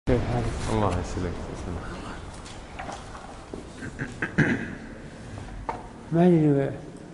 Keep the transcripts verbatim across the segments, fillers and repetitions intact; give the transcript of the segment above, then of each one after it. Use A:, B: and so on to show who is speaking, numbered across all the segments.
A: الله يسلمك.
B: ما ادري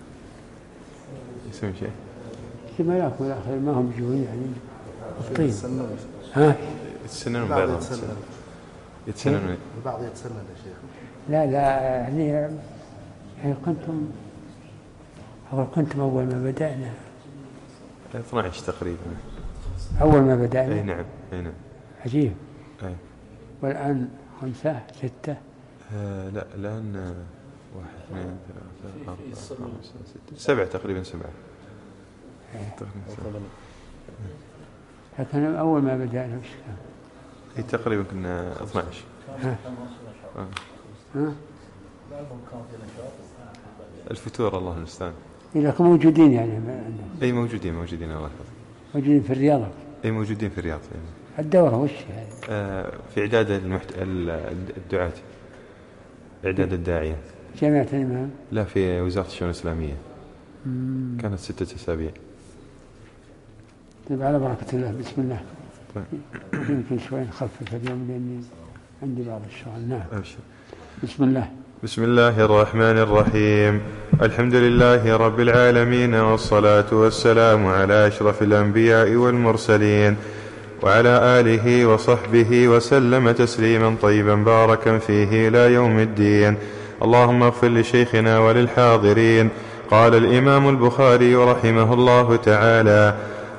A: يسوي شيء
B: كما ياكل الاخر ما هم يجون يعني الطين. ها
A: يتسنن بيضهم يتسنن
C: البعض يتسنن يا شيخ.
B: لا لا يعني يعني كنتم أول كنتم أول ما بدأنا
A: اثنا عشر تقريبا
B: أول ما بدأنا.
A: أي نعم أي نعم
B: عجيب.
A: أي.
B: والآن خمسة ستة.
A: آه لا الآن واحد اثنين ثلاثة أربعة خمسة ستة سبعة تقريبا سبعة.
B: لكن أول ما بدأنا وش كان؟
A: اي تقريبا كنا اثنا عشر.
B: ها
A: آه.
B: ها
A: الفتور الله المستعان.
B: لكن موجودين يعني
A: اي موجودين موجودين الله يحفظك.
B: موجودين في الرياض.
A: اي موجودين في الرياض.
B: الدورة وش يعني؟
A: آه في إعداد المحت... الدعاة إعداد الداعية.
B: جامعة الإمام؟
A: لا في وزارة الشؤون الإسلامية.
B: مم.
A: كانت ستة أسابيع.
B: طيب على بركة الله. بسم الله. طيب. يمكن شوي نخفف اليوم لأني عندي بعض الشغل. نعم.
A: أبشر.
B: بسم الله.
A: بسم الله الرحمن الرحيم. الحمد لله رب العالمين، والصلاة والسلام على أشرف الأنبياء والمرسلين وعلى آله وصحبه وسلم تسليما طيبا باركا فيه إلى يوم الدين. اللهم اغفر لشيخنا وللحاضرين. قال الإمام البخاري رحمه الله تعالى: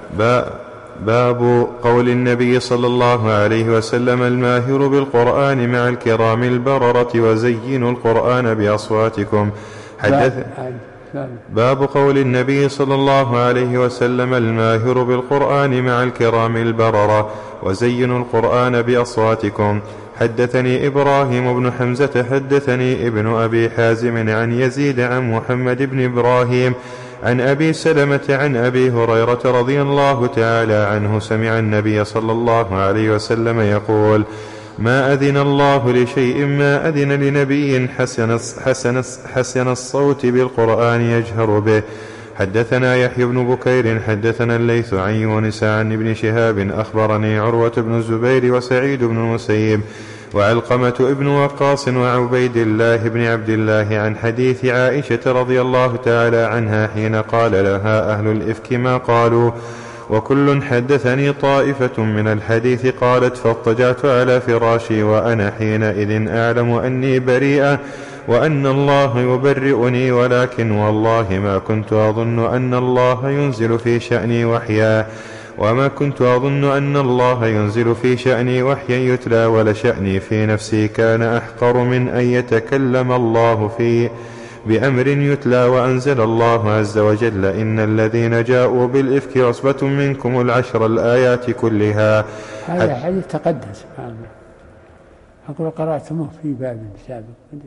A: باب قول النبي صلى الله عليه وسلم: الماهر بالقرآن مع الكرام البررة وزينوا القرآن بأصواتكم. حدث باب قول النبي صلى الله عليه وسلم: الماهر بالقرآن مع الكرام البررة وزينوا القرآن بأصواتكم. حدثني إبراهيم بن حمزة حدثني ابن أبي حازم عن يزيد عن محمد بن إبراهيم عن أبي سلمة عن أبي هريرة رضي الله تعالى عنه سمع النبي صلى الله عليه وسلم يقول: ما أذن الله لشيء ما أذن لنبي حسن, حسن, حسن الصوت بالقرآن يجهر به. حدثنا يحيى بن بكير حدثنا الليث عن يونس عن ابن شهاب أخبرني عروة بن الزبير وسعيد بن المسيب وعلقمة ابن وقاص وعبيد الله بن عبد الله عن حديث عائشة رضي الله تعالى عنها حين قال لها أهل الإفك ما قالوا، وكل حدثني طائفة من الحديث. قالت: فاضطجعت على فراشي وأنا حينئذ أعلم أني بريئة وأن الله يبرئني، ولكن والله ما كنت أظن أن الله ينزل في شأني وحيا وما كنت أظن أن الله ينزل في شأني وحيا يتلى، ولشأني في نفسي كان أحقر من أن يتكلم الله في بأمر يتلى. وأنزل الله عز وجل: إن الذين جاءوا بالإفك عصبة منكم العشر الآيات كلها.
B: هذا حديث تقدم سبحان الله. أقول قرأتموه في باب سابق.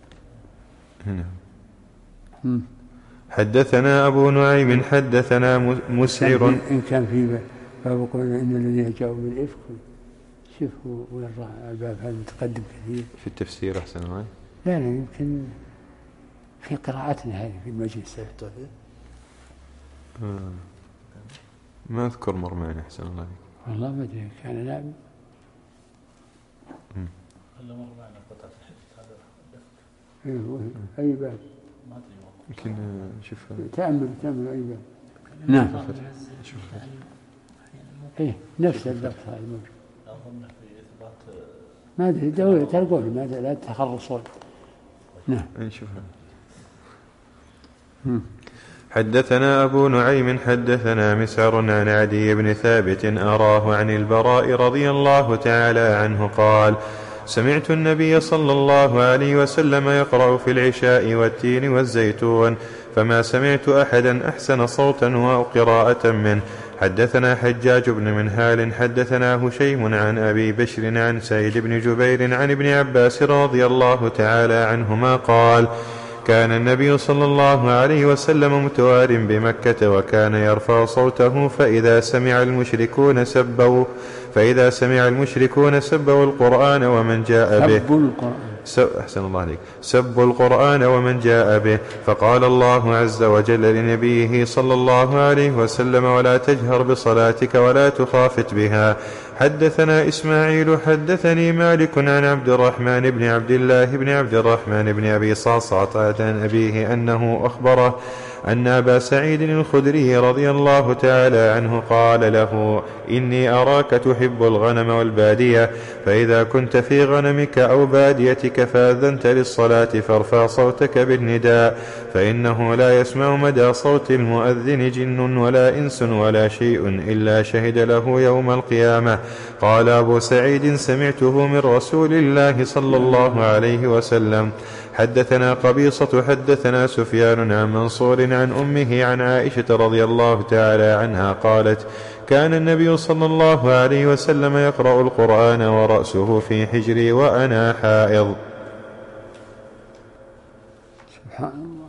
A: هنا حدثنا أبو نعيم حدثنا مسعر.
B: إن كان في باب قولنا إن الذين جاءوا بالإفك، شوفوا وين الباب هذا متقدم كثير
A: في التفسير أحسن معي.
B: لا لا يمكن في قراءتنا هذه في المجلس.
A: آه. ما أذكر مرمان أحسن الله.
B: والله ما أدري كان نائم. أي باب
A: يمكن نشوف
B: تأمل تأمل أي باب. نعم
A: شوف
B: إيه نفس اللفظ هذا موجود. ما أدري دولة تلقون ما لا تخلصون. نعم
A: نشوفها. حدثنا أبو نعيم حدثنا مسعر عن عدي بن ثابت أراه عن البراء رضي الله تعالى عنه قال: سمعت النبي صلى الله عليه وسلم يقرأ في العشاء والتين والزيتون، فما سمعت أحدا أحسن صوتا وقراءة منه. حدثنا حجاج بن منهال حدثنا هشيم عن أبي بشر عن سعيد بن جبير عن ابن عباس رضي الله تعالى عنهما قال: كان النبي صلى الله عليه وسلم متوار بمكة، وكان يرفع صوته فإذا سمع المشركون سبوا فإذا سمع المشركون سبوا القرآن ومن جاء به.
B: سبوا القرآن.
A: أحسن الله عليك. سبوا القرآن ومن جاء به. فقال الله عز وجل لنبيه صلى الله عليه وسلم: ولا تجهر بصلاتك ولا تخافت بها حدثنا إسماعيل حدثني مالك عن عبد الرحمن بن عبد الله بن عبد الرحمن بن أبي صعصعة عن أبيه أنه أخبره أن أبا سعيد الخدري رضي الله تعالى عنه قال له: إني أراك تحب الغنم والبادية، فإذا كنت في غنمك أو باديتك فأذنت للصلاة فارفع صوتك بالنداء، فإنه لا يسمع مدى صوت المؤذن جن ولا إنس ولا شيء إلا شهد له يوم القيامة. قال أبو سعيد: سمعته من رسول الله صلى الله عليه وسلم. حدثنا قبيصة حدثنا سفيان عن منصور عن أمه عن عائشة رضي الله تعالى عنها قالت: كان النبي صلى الله عليه وسلم يقرأ القرآن ورأسه في حجري وأنا حائض.
B: سبحان الله.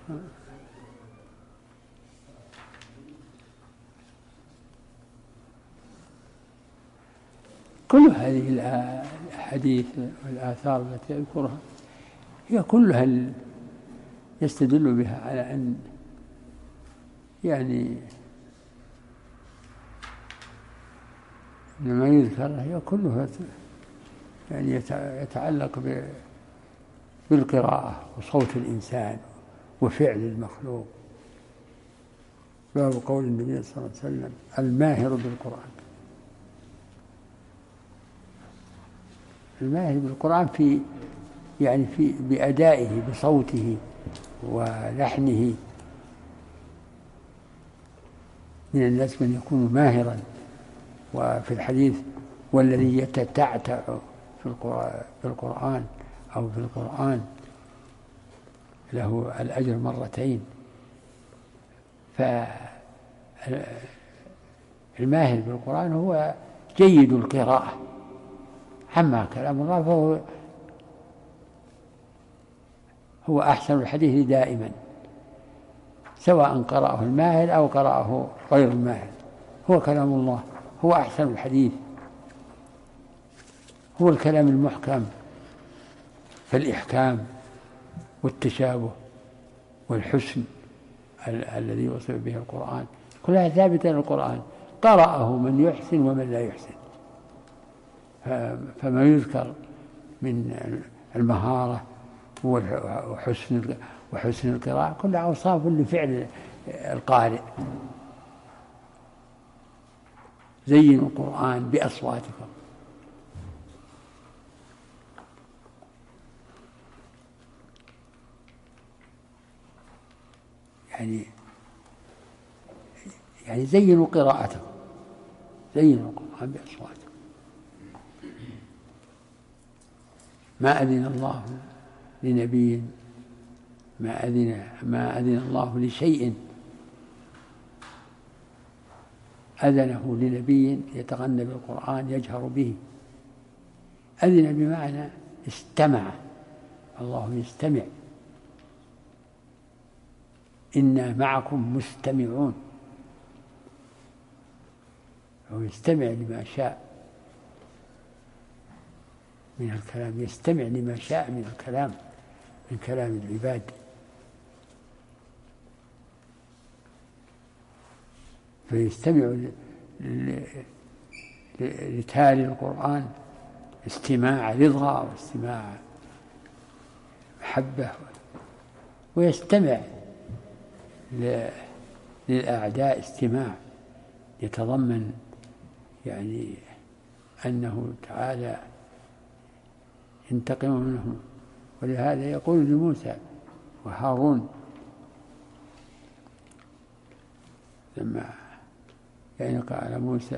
B: كل هذه الأحاديث والآثار التي أذكرها هي كلها يستدل بها على أن يعني ما يذكر هي كلها يعني يتعلق بالقراءة وصوت الإنسان وفعل المخلوق. باب قول النبي صلى الله عليه وسلم: الماهر بالقرآن. الماهر بالقرآن في يعني في بأدائه بصوته ولحنه. من الناس من يكون ماهرا، وفي الحديث: والذي يتتعتع في القرآن أو في القرآن له الأجر مرتين. فالماهر بالقرآن هو جيد القراءة، أما كلام الله فهو هو أحسن الحديث دائما، سواء قرأه الماهر أو قرأه غير الماهر، هو كلام الله، هو أحسن الحديث، هو الكلام المحكم، فالإحكام والتشابه والحسن ال- الذي وصف به القرآن كلها ثابتة للقرآن، قرأه من يحسن ومن لا يحسن. فما يذكر من المهارة وحسن وحسن القراءة كلها أوصاف لفعل القارئ. زينوا القرآن بأصواتكم. يعني يعني زينوا قراءتكم، زينوا القرآن بأصواتكم. ما أذن الله لنبي ما أذن ما أذن الله لشيء أذنه لنبي يتغنى بالقرآن يجهر به. أذن بمعنى استمع، الله يستمع. إنا معكم مستمعون، هو يستمع لما شاء من الكلام، يستمع لما شاء من الكلام، من كلام العباد. فيستمع لتالي القرآن استماع رضا واستماع محبة، ويستمع للأعداء استماع يتضمن يعني أنه تعالى ينتقم منهم. ولهذا يقول لموسى وهارون لما يعني قال موسى: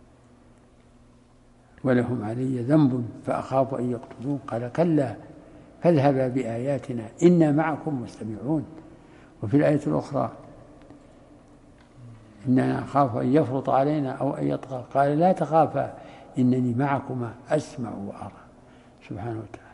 B: ولهم علي ذنب فأخاف أن يقتلون، قال: كلا فاذهبا بآياتنا إنا معكم مستمعون. وفي الآية الأخرى: إننا نخاف أن يفرط علينا أو أن يطغى، قال: لا تخافا إنني معكما أسمع وأرى. سبحانه وتعالى.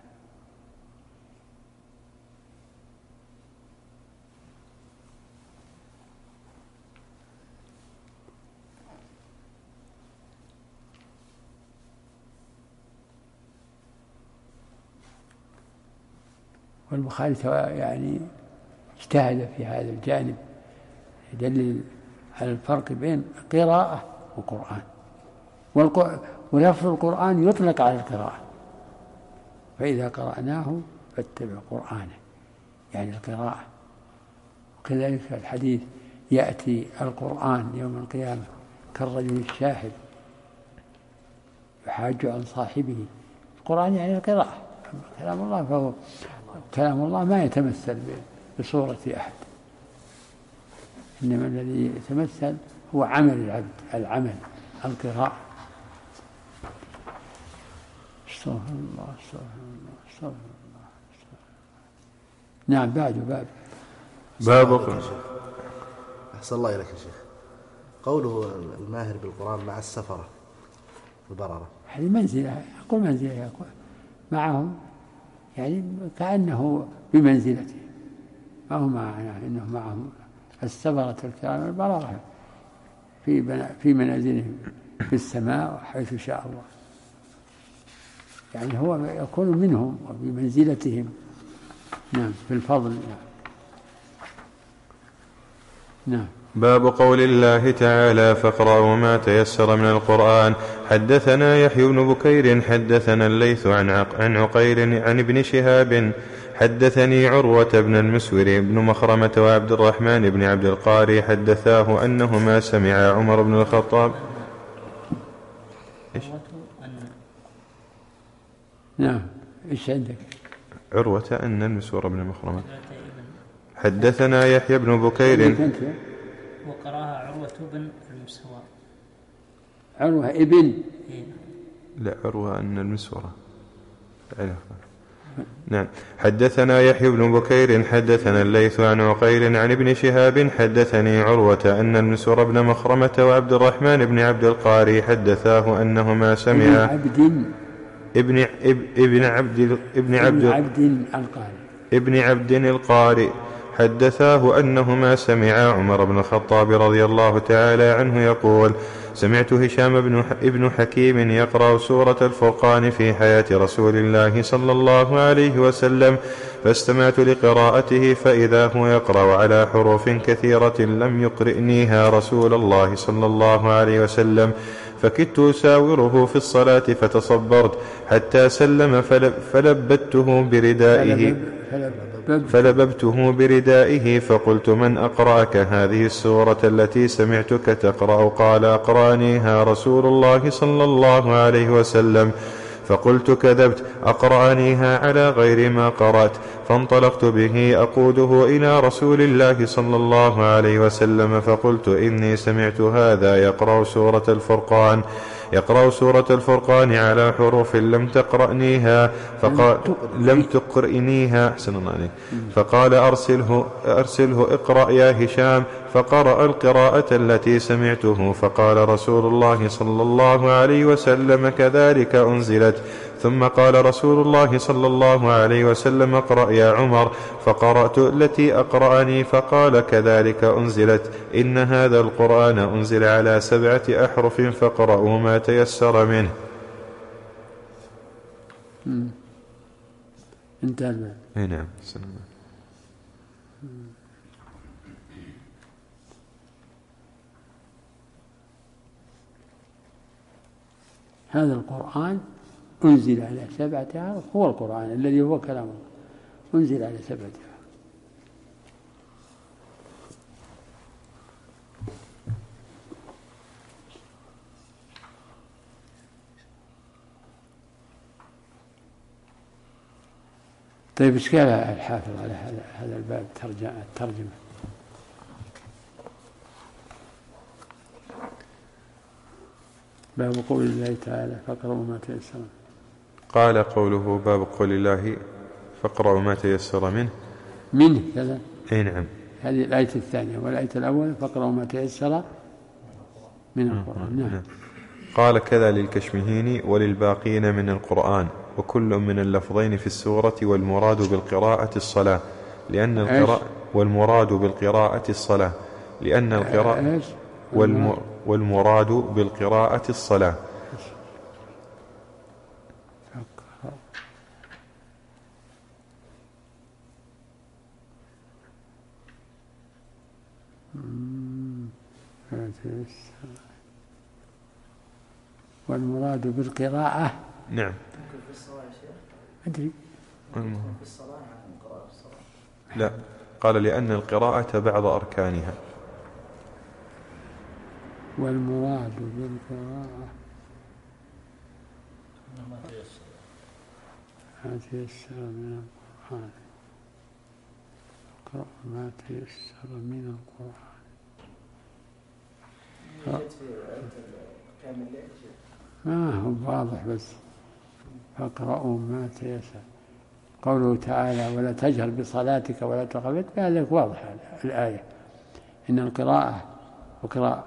B: والبخاري يعني اجتهد في هذا الجانب، يدلل على الفرق بين قراءة وقرآن. ولفظ القرآن يطلق على القراءة، فإذا قرأناه فاتبع قرآنه يعني القراءة. وكذلك الحديث يأتي القرآن يوم القيامة كالرجل الشاهد يحاج عن صاحبه. القرآن يعني القراءة، كلام الله فهو كلام الله ما يتمثل بصورة أحد، إنما الذي يتمثل هو عمل العبد، العمل القراءة. استغفر الله استغفر الله استغفر الله نعم. بعد باب
C: باب أحسن الله إليك يا شيخ. قوله الماهر بالقرآن مع السفرة البررة،
B: هذه منزلة، أقول منزلة يقول معهم يعني كأنه بمنزلته، ما هو معنا إنه معهم السفرة الكرام البررة في في منازلهم في السماء حيث شاء الله، يعني هو يكون منهم وبمنزلتهم نعم في الفضل. نعم. نعم.
A: باب قول الله تعالى فاقرأوا ما تيسر من القرآن. حدثنا يحيى بن بكير حدثنا الليث عن عن عقيل عن ابن شهاب حدثني عروة بن المسور بن مخرمة وعبد الرحمن بن عبد القاري حدثاه أنهما سمعا عمر بن الخطاب. إيش؟
B: نعم. إيش عندك؟
A: عروة أن المسور بن مخرمة. حدثنا يحيى بن بكير
D: وقراها عروة بن المسور.
B: عروة ابن
A: لا عروة أن المسورة. نعم. حدثنا يحيى بن بكير حدثنا الليث عن عقيل عن ابن شهاب حدثني عروة أن المسور بن مخرمة وعبد الرحمن بن عبد القاري حدثاه أنهما سمعا
B: ابن
A: ابن ابن عبد ابن عبد
B: القاري
A: ابن عبد القاري حدثاه أنهما سمعا عمر بن الخطاب رضي الله تعالى عنه يقول سمعت هشام بن ابن حكيم يقرأ سورة الفرقان في حياة رسول الله صلى الله عليه وسلم، فاستمعت لقراءته فإذا هو يقرأ على حروف كثيرة لم يقرئنيها رسول الله صلى الله عليه وسلم، فكدت أساوره في الصلاة فتصبرت حتى سلم فلبته بردائه فلببته بردائه فقلت من أقرأك هذه السورة التي سمعتك تقرأ؟ قال أقرأنيها رسول الله صلى الله عليه وسلم، فقلت كذبت أقرأنيها على غير ما قرأت، فانطلقت به أقوده إلى رسول الله صلى الله عليه وسلم فقلت إني سمعت هذا يقرأ سورة الفرقان يقرأ سورة الفرقان على حروف لم تقرأنيها فقال لم تقرئنيها أحسن الله عليك، فقال أرسله, أرسله اقرأ يا هشام، فقرأ القراءة التي سمعته، فقال رسول الله صلى الله عليه وسلم كذلك أنزلت، ثم قال رسول الله صلى الله عليه وسلم اقرأ يا عمر، فقرأت التي أقرأني فقال كذلك أنزلت، إن هذا القرآن أنزل على سبعة أحرف فاقرأوا ما تيسر منه.
B: انتهى الباب.
A: نعم.
B: هذا القرآن أنزل على سبعة أحرف، هو القرآن الذي هو كلام الله أنزل على سبعة أحرف. طيب ايش قال الحافظ على هذا هذا الباب الترجمة؟ باب قول الله تعالى فاقرأوا ما تيسر.
A: قال قوله باب قول الله فاقرأوا ما تيسر منه
B: منه كذا.
A: اي نعم.
B: هذه الآية الثانية، والآية الأولى فاقرأوا ما تيسر من القرآن. نعم.
A: قال كذا للكشمهيني وللباقين من القرآن، وكل من اللفظين في السورة والمراد بالقراءة الصلاة لأن القراءة والمراد بالقراءة الصلاة لأن القراءة والم... والمراد بالقراءة الصلاة.
B: والمراد بالقراءة
A: نعم
E: في الصلاة يا شيخ
B: أدري
E: في الصلاة عن القراءة في الصلاة.
A: لا، قال لأن القراءة بعض أركانها.
B: والمراد بالقراءة ما تيسر من القرآن، اقرأ ما تيسر من القرآن. ما هو واضح بس فاقرأوا ما تيسر. قوله تعالى ولا تجهر بصلاتك ولا تخافت بهذا واضح الآية إن القراءة وقراءة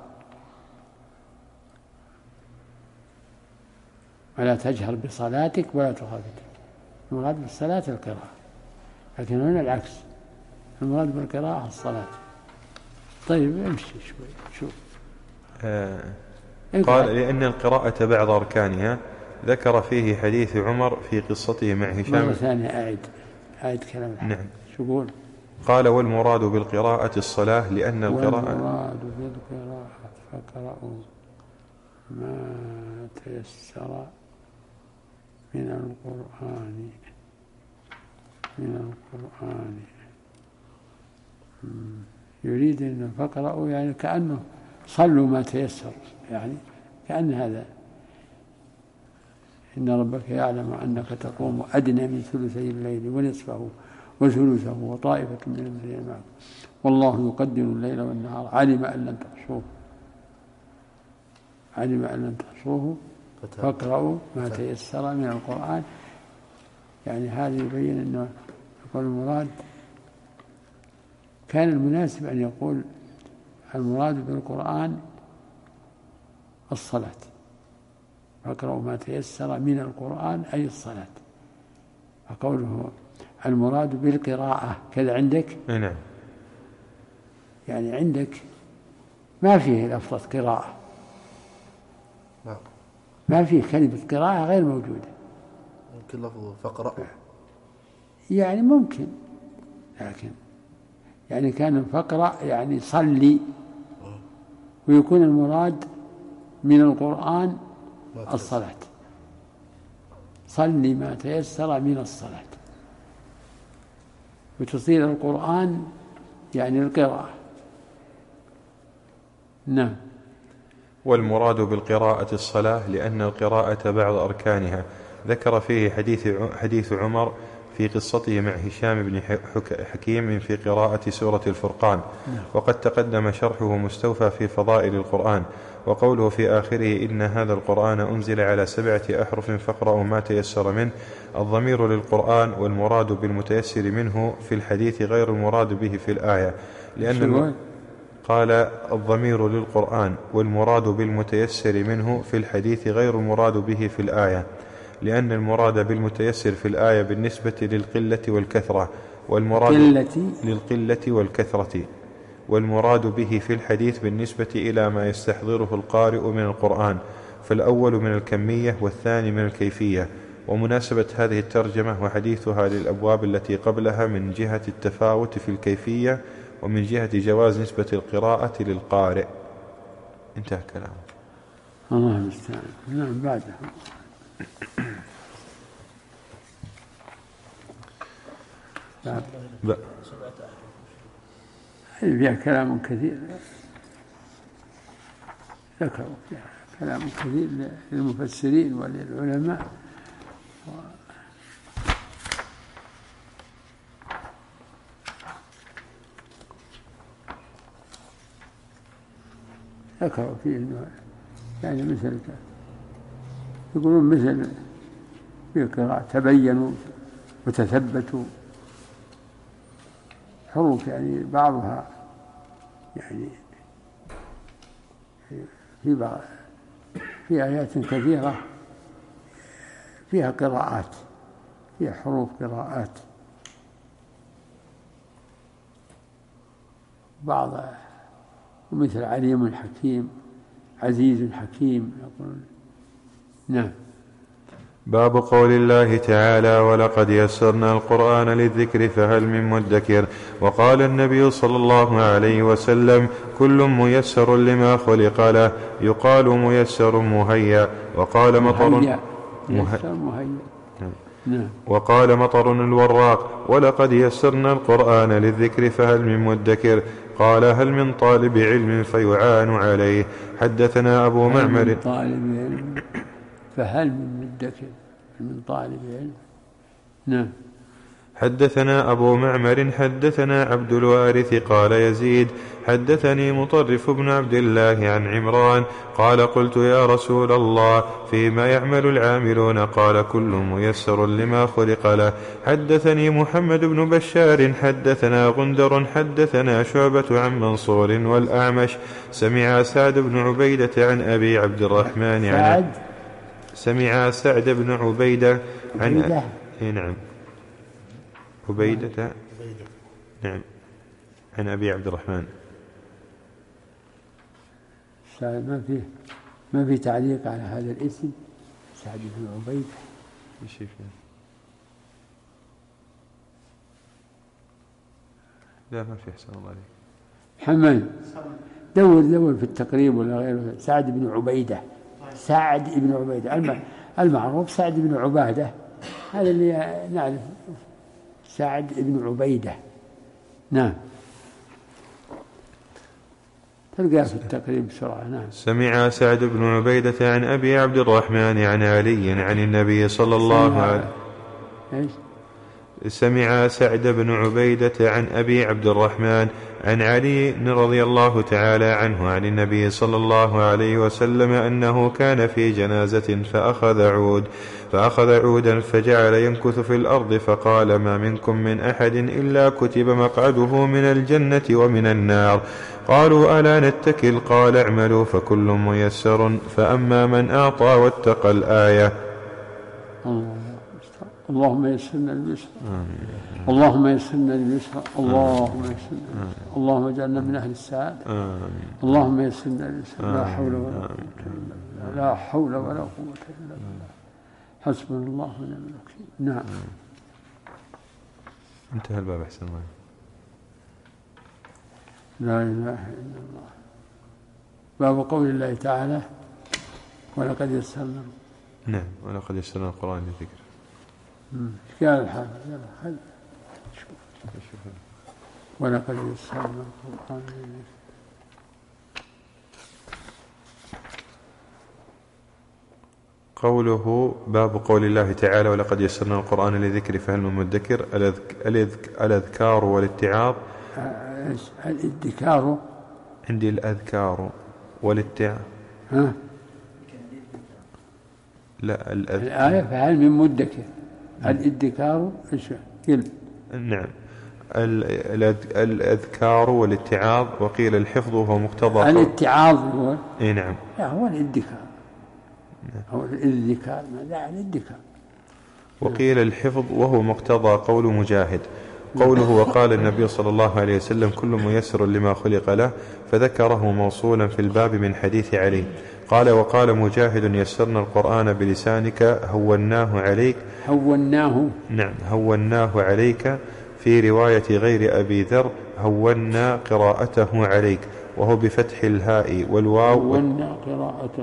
B: ولا تجهر بصلاتك ولا تخافت، المراد بالصلاة القراءة، لكن هنا العكس، المراد بالقراءة الصلاة. طيب امشي شوي شوف.
A: آه قال لأن القراءة بعض أركانها، ذكر فيه حديث عمر في قصته مع هشام.
B: مرة ثانية أعد أعد كلام الحديث.
A: نعم.
B: شو قول؟
A: قال والمراد بالقراءة الصلاة لأن القراءة
B: والمراد بالقراءة فقرأوا ما تيسر من القرآن من القرآن يريد أن فقرأوا يعني كأنه صلوا ما تيسر، يعني كأن هذا إن ربك يعلم أنك تقوم أدنى من ثلثي الليل ونصفه وثلثه وطائفة من الذين معك والله يقدر الليل والنهار علم أن لن تحصوه علم أن لن تحصوه فاقرأوا ما تيسر من القرآن. يعني هذا يبين أنه يقول المراد كان المناسب أن يقول المراد بالقرآن الصلاة، فاقرأوا ما تيسر من القرآن أي الصلاة. فقوله المراد بالقراءة كذا عندك؟
A: نعم.
B: يعني عندك ما فيه لفظة قراءة، ما فيه كلمة قراءة غير موجودة.
C: ممكن لفظ فقرأ
B: يعني ممكن، لكن يعني كان فقرأ يعني صلي، ويكون المراد من القرآن الصلاة، صلي ما تيسر من الصلاة، وتصير القرآن يعني القراءة. نعم.
A: والمراد بالقراءة الصلاة لأن القراءة بعض أركانها، ذكر فيه حديث حديث عمر في قصته مع هشام بن حكيم في قراءة سورة الفرقان، وقد تقدم شرحه مستوفى في فضائل القرآن. وقوله في آخره إن هذا القرآن أنزل على سبعة أحرف فاقرأوا ما تيسر منه، الضمير للقرآن والمراد بالمتيسر منه في الحديث غير المراد به في الآية، لأن قال الضمير للقرآن والمراد بالمتيسر منه في الحديث غير المراد به في الآية، لأن المراد بالمتيسر في الآية بالنسبة للقلة والكثرة، والمراد للقلة والكثرة، والمراد به في الحديث بالنسبة إلى ما يستحضره القارئ من القرآن، فالأول من الكمية والثاني من الكيفية. ومناسبة هذه الترجمة وحديثها للأبواب التي قبلها من جهة التفاوت في الكيفية ومن جهة جواز نسبة القراءة للقارئ. انتهى كلامه.
B: الله المستعان. نعم. بعدها
A: لا
B: فيها كلام كثير، ذكروا فيها كلام كثير للمفسرين وللعلماء. ذكروا فيه إنه يعني مثل يقولون مثل في قراءة تبينوا وتثبتوا، حروف يعني بعضها يعني في بعض في آيات كثيرة فيها قراءات، فيها حروف قراءات، بعض ومثل عليم حكيم عزيز حكيم يقولون. نعم.
A: باب قول الله تعالى ولقد يسرنا القرآن للذكر فهل من مدكر. وقال النبي صلى الله عليه وسلم كل ميسر لما خلق له، يقال ميسر مهيأ، وقال مطر
B: مهيأ
A: مه...
B: مهيأ
A: نعم.
B: نعم.
A: وقال مطر الوراق ولقد يسرنا القرآن للذكر فهل من مدكر قال هل من طالب علم فيعان عليه. حدثنا أبو معمر.
B: هل من طالب علم فهل من مدكر من طالب علم. نعم.
A: حدثنا أبو معمر حدثنا عبد الوارث قال يزيد حدثني مطرف بن عبد الله عن عمران قال قلت يا رسول الله فيما يعمل العاملون قال كل ميسر لما خلق له. حدثني محمد بن بشار حدثنا غندر حدثنا شعبة عن منصور والأعمش سمع سعد بن عبيدة عن أبي عبد الرحمن عن سمع سعد بن عبيدة عن نعم عبيدة نعم عن أبي عبد الرحمن.
B: ما في ما في تعليق على هذا الاسم سعد بن عبيدة.
A: لا ما في أحسن الله عليك.
B: محمد دور دور في التقريب ولا غيره. سعد بن عبيدة سعد بن عبيدة المعروف سعد بن عبادة هذا اللي نعرف سعد بن عبيدة. نعم تلقى في التقريب بسرعة. نعم.
A: سمع سعد بن عبيدة عن أبي عبد الرحمن عن علي عن النبي صلى الله عليه
B: وسلم.
A: سمع سعد بن عبيدة عن أبي عبد الرحمن عن علي رضي الله تعالى عنه عن النبي صلى الله عليه وسلم أنه كان في جنازة فأخذ عود فأخذ عودا فجعل يمكث في الأرض فقال ما منكم من أحد إلا كتب مقعده من الجنة ومن النار. قالوا ألا نتكل قال اعملوا فكل ميسر فأما من أعطى واتقى الآية.
B: اللهم يسرنا اليسر اللهم يسرنا اليسر اللهم يسرنا اللهم اجعلنا من أهل السعادة اللهم يسرنا اليسر لا حول ولا قوة إلا بالله لا حول ولا قوة إلا بالله حسبنا الله ونعم الوكيل. نعم.
A: انتهى الباب أحسن الله.
B: لا إله إلا الله. باب قول الله تعالى ولقد يسرنا.
A: نعم ولقد يسرنا القرآن للذكر.
B: قال الحافظ يلا ولقد يسرنا القرآن للذكر.
A: قوله باب قول الله تعالى ولقد يسرنا القرآن للذكر فهل من مدكر. الأذكار والاتعاظ.
B: الادكار
A: عندي الأذكار والاتعاظ.
B: ها
A: لا الأذكار.
B: الآية فهل من مدكر. الادكار ايش كل.
A: نعم الأذكار والاتعاظ وقيل الحفظ وهو مقتضى.
B: الاتعاظ هو
A: اي نعم
B: هو الادكار هو الذكر لا الذكر.
A: وقيل الحفظ وهو مقتضى قول مجاهد قوله وقال النبي صلى الله عليه وسلم كل ميسر لما خلق له فذكره موصولا في الباب من حديث علي. قال وقال مجاهد يسرنا القرآن بلسانك هوناه عليك.
B: هوناه
A: نعم هوناه عليك. في رواية غير أبي ذر هونا قراءته عليك وهو بفتح الهاء والواو.
B: هونا قراءته.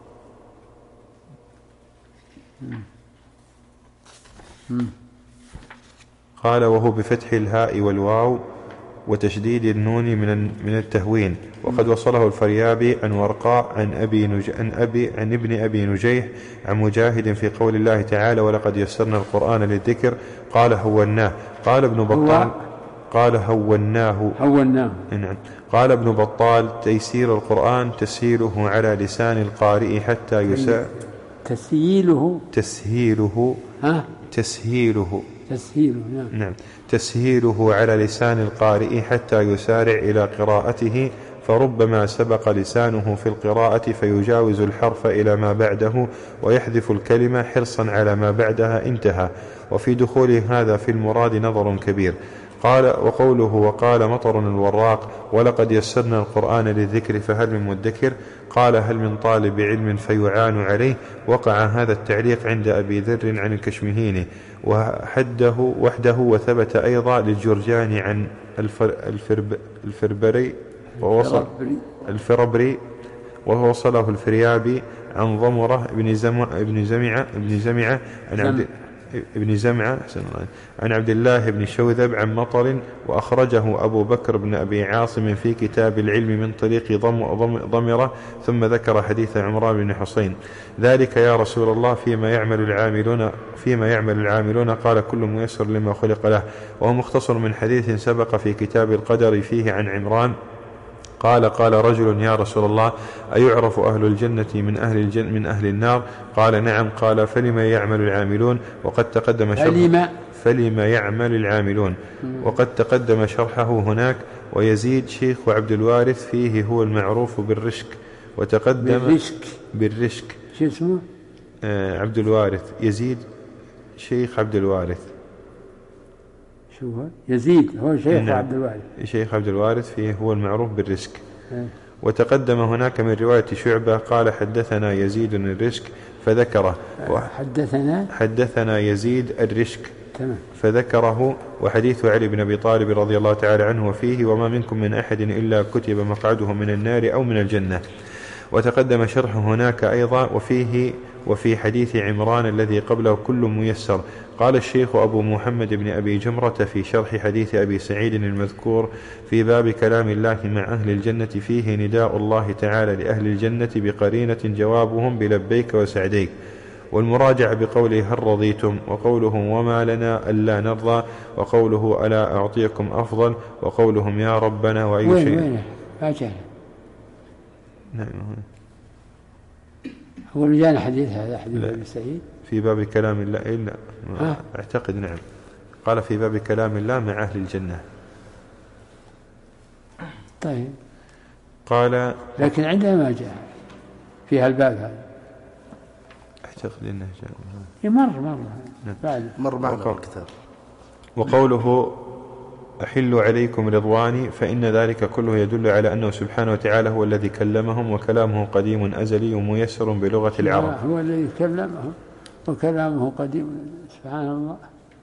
A: قال وهو بفتح الهاء والواو وتشديد النون من من التهوين. وقد وصله الفريابي عن ورقاء عن أبي نج... عن أبي عن ابن أبي نجيح عن مجاهد في قول الله تعالى ولقد يسرنا القرآن للذكر قال هوناه. قال ابن بطال قال هوناه
B: هوناه.
A: نعم. قال ابن بطال تيسير القرآن تسهيله على لسان القارئ حتى يسا
B: تسهيله
A: تسهيله
B: ها
A: تسهيله
B: تسهيله نعم.
A: نعم تسهيله على لسان القارئ حتى يسارع إلى قراءته فربما سبق لسانه في القراءة فيجاوز الحرف إلى ما بعده ويحذف الكلمة حرصا على ما بعدها انتهى. وفي دخول هذا في المراد نظر كبير. قال وقوله وقال مطر الوراق ولقد يسرنا القرآن للذكر فهل من مدكر. قال هل من طالب علم فيعان عليه. وقع هذا التعليق عند أبي ذر عن الكشمهيني وحده وحده وثبت أيضا للجرجاني عن الفر الفرب الفربري ووصل الفربري ووصله الفريابي عن ضمرة بن زمعة بن زمعة بن زمعة عن عبد ابن زمعة عن عبد الله بن شوذب عن مطر، وأخرجه أبو بكر بن أبي عاصم في كتاب العلم من طريق ضم ضم ضمرة، ثم ذكر حديث عمران بن حسين. ذلك يا رسول الله فيما يعمل العاملون فيما يعمل العاملون قال كل ميسر لما خلق له. وهو مختصر من حديث سبق في كتاب القدر فيه عن عمران قال قال رجل يا رسول الله أيعرف أهل الجنة من أهل, الجن من أهل النار؟ قال نعم. قال فلما يعمل العاملون؟ وقد تقدم شرحه فلما يعمل العاملون وقد تقدم شرحه هناك. ويزيد شيخ عبد الوارث فيه هو المعروف بالرشك، وتقدم
B: بالرشك
A: بالرشك
B: شو اسمه؟
A: آه عبد الوارث يزيد شيخ عبد الوارث.
B: شو هو؟ يزيد هو شيخ عبد الوارث
A: شيخ عبد الوارث فيه هو المعروف بالرشك. اه. وتقدم هناك من رواية شعبة قال حدثنا يزيد الرشك فذكره.
B: حدثنا
A: حدثنا يزيد الرشك
B: تمام
A: فذكره. وحديث علي بن أبي طالب رضي الله تعالى عنه وفيه وما منكم من أحد إلا كتب مقعده من النار أو من الجنة. وتقدم شرح هناك أيضا وفيه وفي حديث عمران الذي قبله كل ميسر. قال الشيخ أبو محمد بن أبي جمرة في شرح حديث أبي سعيد المذكور في باب كلام الله مع أهل الجنة فيه نداء الله تعالى لأهل الجنة بقرينة جوابهم بلبيك وسعديك، والمراجع بقوله هل رضيتم، وقوله وما لنا ألا نرضى، وقوله ألا أعطيكم أفضل، وقولهم يا ربنا وأي
B: وين
A: شيء
B: وين فاجأ.
A: نعم
B: هو اللي جانا حديث هذا حديث أبي سعيد
A: في باب كلام الله إلا أعتقد نعم قال في باب كلام الله مع أهل الجنة.
B: طيب
A: قال
B: لكن عندنا ما جاء في هالباب هذا
A: أعتقد أنه
B: جاء مر مر بعد
C: مر معنا الكتاب.
A: وقوله أحل عليكم رضواني فإن ذلك كله يدل على أنه سبحانه وتعالى هو الذي كلمهم، وكلامه قديم أزلي وميسر بلغة العرب.
B: هو الذي كلمهم وكلامه قديم سبحان الله.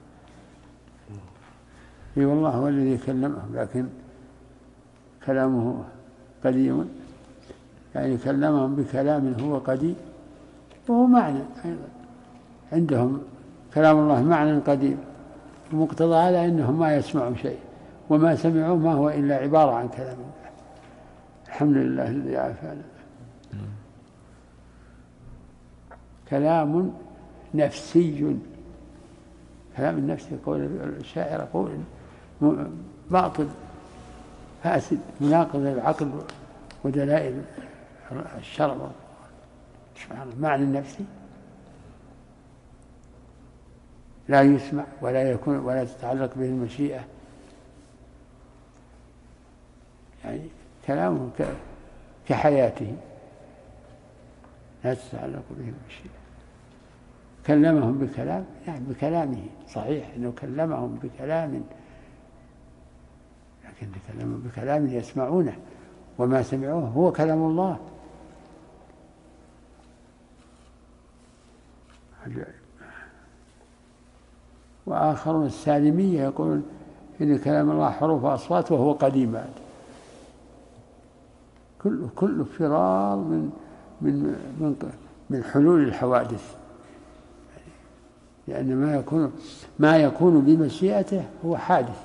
B: اي والله هو الذي كلمهم، لكن كلامه قديم يعني كلمهم بكلام هو قديم وهو معنى أيضا. عندهم كلام الله معنى قديم، ومقتضى على أنهم ما يسمعوا شيء، وما سمعوا ما هو إلا عبارة عن كلام الله. الحمد لله الذي عافانا. كلام نفسي، كلام النفسي قول الشاعر قول باطل فاسد مناقض للعقل ودلائل الشرع. سبحان الله. معنى النفسي لا يسمع ولا يكون ولا تتعلق به المشيئة، يعني كلامه كحياته لا تتعلق به المشيئة. كلمهم بكلام يعني بكلامه صحيح انه كلمهم بكلام، لكن كلمهم بكلام يسمعونه وما سمعوه هو كلام الله. وآخرون السالمية يقولون إن كلام الله حروف أصوات وهو قديم بعد. كل كل فرار من من من من حلول الحوادث، لأن ما يكون ما يكون بمشيئته هو حادث.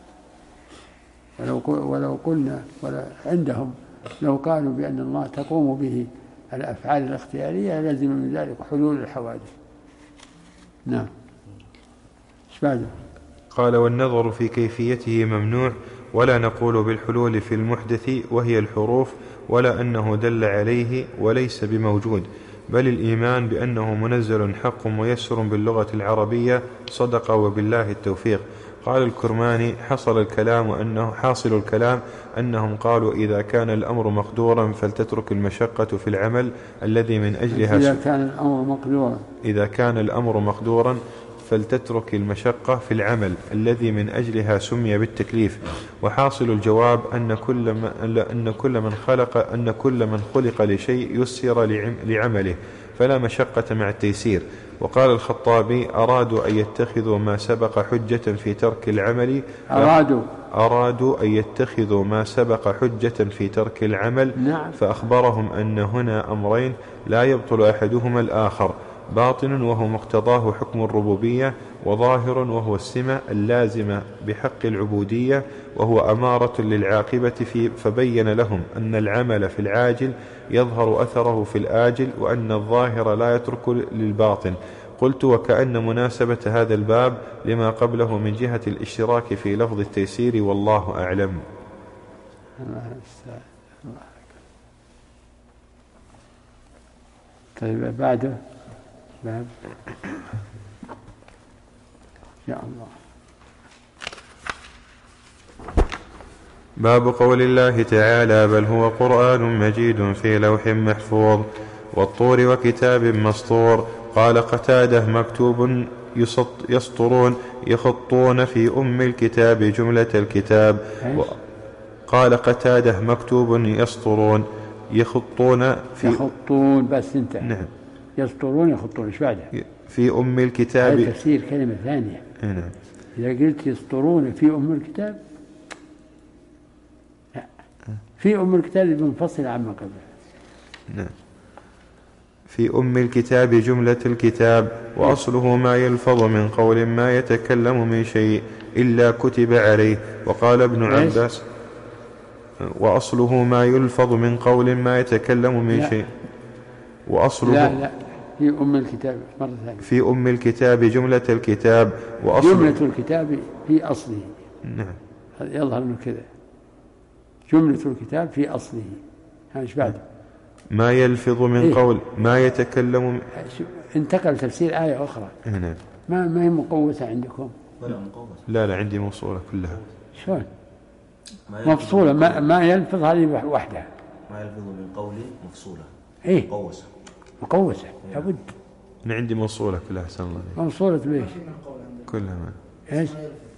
B: ولو ولو قلنا ولا عندهم لو قالوا بأن الله تقوم به الأفعال الاختيارية لازم من ذلك حلول الحوادث. نعم. بعد
A: قال والنظر في كيفيته ممنوع، ولا نقول بالحلول في المحدث وهي الحروف، ولا أنه دل عليه وليس بموجود، بل الإيمان بأنه منزل حق ميسر باللغة العربية صدق وبالله التوفيق. قال الكرماني حصل الكلام أنه حاصل الكلام أنهم قالوا إذا كان الأمر مقدورا فلتترك المشقة في العمل الذي من أجلها
B: إذا كان الأمر مقدورا
A: إذا كان الأمر مقدورا فلتترك المشقة في العمل الذي من أجلها سمي بالتكليف. وحاصل الجواب أن كل من أن كل من خلق أن كل من خلق لشيء يسر لعمله فلا مشقة مع التيسير. وقال الخطابي أرادوا أن يتخذوا ما سبق حجة في ترك العمل
B: أرادوا
A: أرادوا أن يتخذوا ما سبق حجة في ترك العمل.
B: نعم.
A: فأخبرهم أن هنا أمرين لا يبطل أحدهما الآخر، باطن وهو مقتضاه حكم الربوبية، وظاهر وهو السمة اللازمة بحق العبودية وهو أمارة للعاقبة فيه، فبين لهم أن العمل في العاجل يظهر أثره في الآجل، وأن الظاهر لا يترك للباطن. قلت وكأن مناسبة هذا الباب لما قبله من جهة الاشتراك في لفظ التيسير، والله أعلم.
B: طيب بعده باب يا الله.
A: باب قول الله تعالى بل هو قرآن مجيد في لوح محفوظ والطور وكتاب مسطور. قال قتادة مكتوب يسطرون يخطون في أم الكتاب جملة الكتاب. قال قتادة مكتوب يسطرون يخطون في
B: يخطون بس انت
A: نعم
B: يسطرون يخطون ايش بعده؟
A: في أم الكتاب.
B: هذا تفسير كلمة ثانية.
A: نعم.
B: إذا قلت يسطرون في أم الكتاب لا، في أم الكتاب منفصل عما قبله.
A: نعم. في أم الكتاب جملة الكتاب، وأصله ما يلفظ من قول ما يتكلم من شيء إلا كتب عليه. وقال ابن عباس وأصله ما يلفظ من قول ما يتكلم من
B: لا.
A: شيء وأصله
B: لا لا في أم الكتاب مرة ثانية.
A: في أم الكتاب جملة الكتاب وأصله
B: جملة الكتاب في أصله.
A: نعم.
B: يظهر أنه كذا جملة الكتاب في أصله. ايش بعد؟
A: ما يلفظ من
B: إيه؟
A: قول ما يتكلم.
B: انتقل تفسير آية أخرى.
A: نعم.
B: ما ما هي مقوسة عندكم؟
A: لا لا عندي موصولة كلها.
B: شلون مفصولة؟ ما, ما يلفظ هذه وحدها.
E: ما يلفظ من قول مفصولة.
B: إيه
E: مقوسة
B: مقوسة لابد.
A: أنا عندي موصولة كلها سن الله.
B: موصولة بإيش؟
A: كلها ما.
B: إيش؟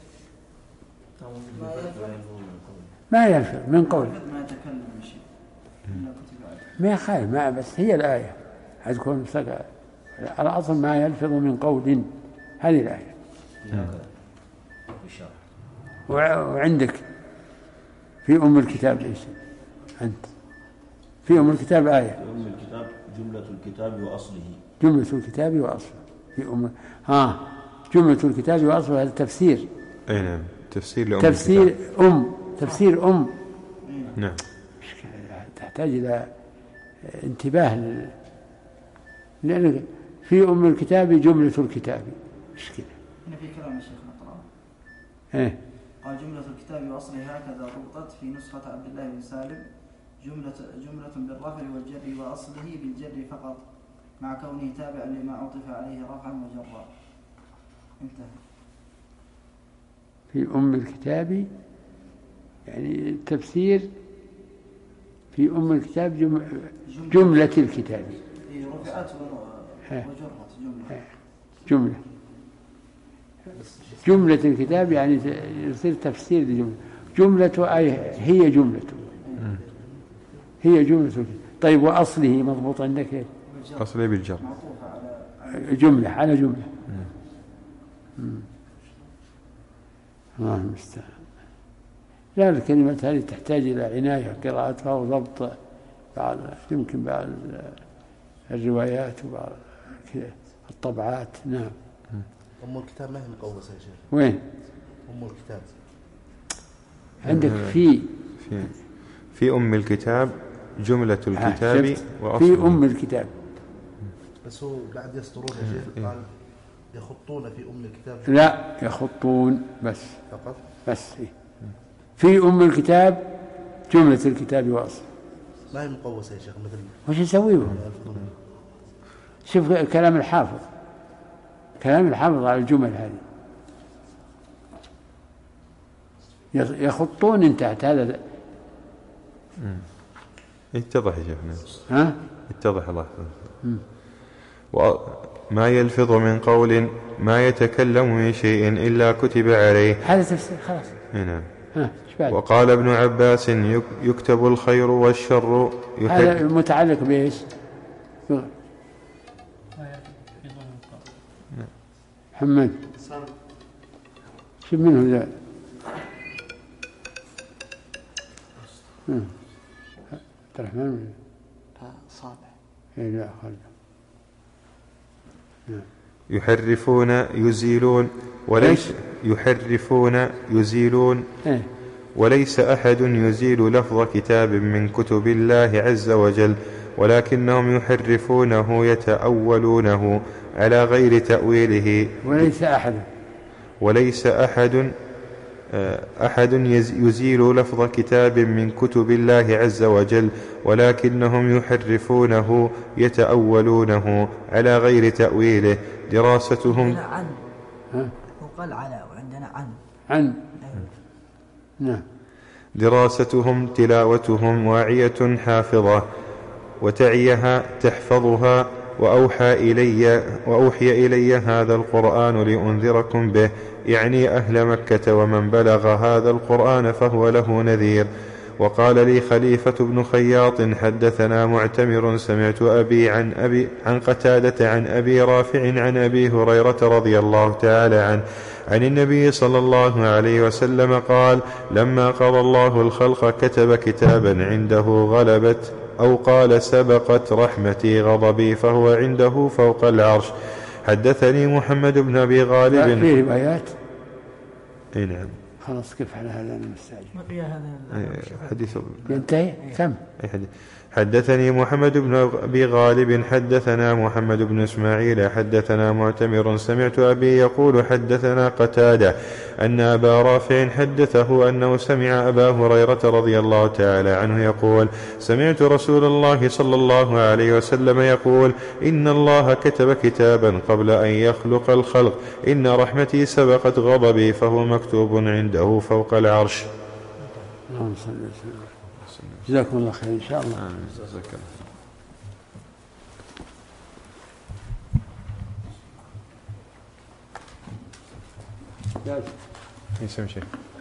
B: ما يلفظ من قول
E: ما يتكلم بشيء إلا كتب عليه.
B: ما يخالف ما بس هي الآية هتكون الأصل ما يلفظ من قول. هذه الآية. وعندك في أم الكتاب ليش أنت في أم الكتاب آية
E: في أم الكتاب جملة الكتاب وأصله.
B: جملة الكتاب وأصله في أم ها جملة الكتاب وأصله. هذا تفسير.
A: أي نعم تفسير لأم
B: تفسير
A: الكتاب.
B: أم تفسير أم.
A: نعم.
B: تحتاج إلى انتباه ل... لأن في أم الكتاب جملة الكتاب مشكلة.
F: هنا في كلام الشيخ نقرأ.
B: إيه.
F: قال جملة الكتاب وأصله هكذا ضبطت في نسخة عبد الله بن سالم جملة جملة بالرفع والجر وأصله بالجر فقط مع كونه تابعا لما عطف عليه رفعا وجرا. انتهى.
B: في أم الكتاب يعني التفسير في أم الكتاب جملة, جملة الكتاب.
F: رفعت وجرت جملة.
B: جملة جملة الكتاب يعني يصير تفسير لجملة. جملة أي هي جملة هي جملة الكتاب. طيب وأصله مضبوط عندك إيه؟
A: أصله بالجر
B: جملة على جملة. الله المستعان. لا الكلمة هذه تحتاج إلى عناية قراءتها وضبط بعض يمكن بعض الروايات وبعض الطبعات. نعم.
C: أم الكتاب ما هي مقوسة يا شيخ؟
B: وين؟
C: أم الكتاب
B: عندك في
A: في في أم الكتاب جملة الكتاب وأصله.
B: في أم الكتاب
C: بس هو بعد يسطرون يا شيخ قال يخطون في أم الكتاب.
B: لا يخطون بس
C: فقط
B: بس إيه؟ في أم الكتاب جملة الكتاب وأصله.
C: ما هي مقوسة يا شيخ مثل
B: وش يسويه؟ شوف كلام الحافظ كلام الحافظ على الجمل هذه. يخطون انتهت. هذا
A: اتضح يا شيخنا.
B: ها
A: اتضح الله. ما يلفظ من قول ما يتكلم من شيء إلا كتب عليه.
B: هذا تفسير خلاص.
A: نعم.
B: وقال
A: ابن عباس يكتب الخير والشر.
B: هذا متعلق بإيش؟ محمد شو منه ذا؟ عبد الرحمن
G: صالح.
B: إيه لا خالد.
A: يحرفون يزيلون وليس يحرفون يزيلون
B: إيه؟
A: وليس أحد يزيل لفظ كتاب من كتب الله عز وجل، ولكنهم يحرفونه يتأولونه على غير تأويله.
B: وليس أحد
A: وليس أحد أحد يزيل لفظ كتاب من كتب الله عز وجل، ولكنهم يحرفونه يتأولونه على غير تأويله. دراستهم
G: عن
B: ها؟
G: وقال على وعندنا عن
B: عن نعم.
A: دراستهم تلاوتهم واعية حافظة، وتعيها تحفظها. وأوحى إلي, وأوحي إلي هذا القرآن لأنذركم به، يعني أهل مكة ومن بلغ هذا القرآن فهو له نذير. وقال لي خليفة بن خياط حدثنا معتمر سمعت أبي عن, أبي عن قتادة عن أبي رافع عن أبي هريرة رضي الله تعالى عنه عن النبي صلى الله عليه وسلم قال: لما قضى الله الخلق كتب كتابا عنده غلبت أو قال سبقت رحمتي غضبي فهو عنده فوق العرش. حدثني محمد بن أبي غالب.
B: في روايات.
A: اي نعم.
B: خلاص كيف على هذا المستعجل
G: بقي هذا
A: حديث
B: ينتهي كم؟
A: أي حديث. حدثني محمد بن أبي غالب حدثنا محمد بن إسماعيل حدثنا معتمر سمعت أبي يقول حدثنا قتادة أن أبا رافع حدثه أنه سمع أبا هريرة رضي الله تعالى عنه يقول: سمعت رسول الله صلى الله عليه وسلم يقول: إن الله كتب كتابا قبل أن يخلق الخلق، إن رحمتي سبقت غضبي فهو مكتوب عنده فوق العرش.
B: اللهم صل وسلم. جزاكم الله خير إن شاء الله.
A: آمين. جزاك الله.
B: جاز.
A: يسمى شيء.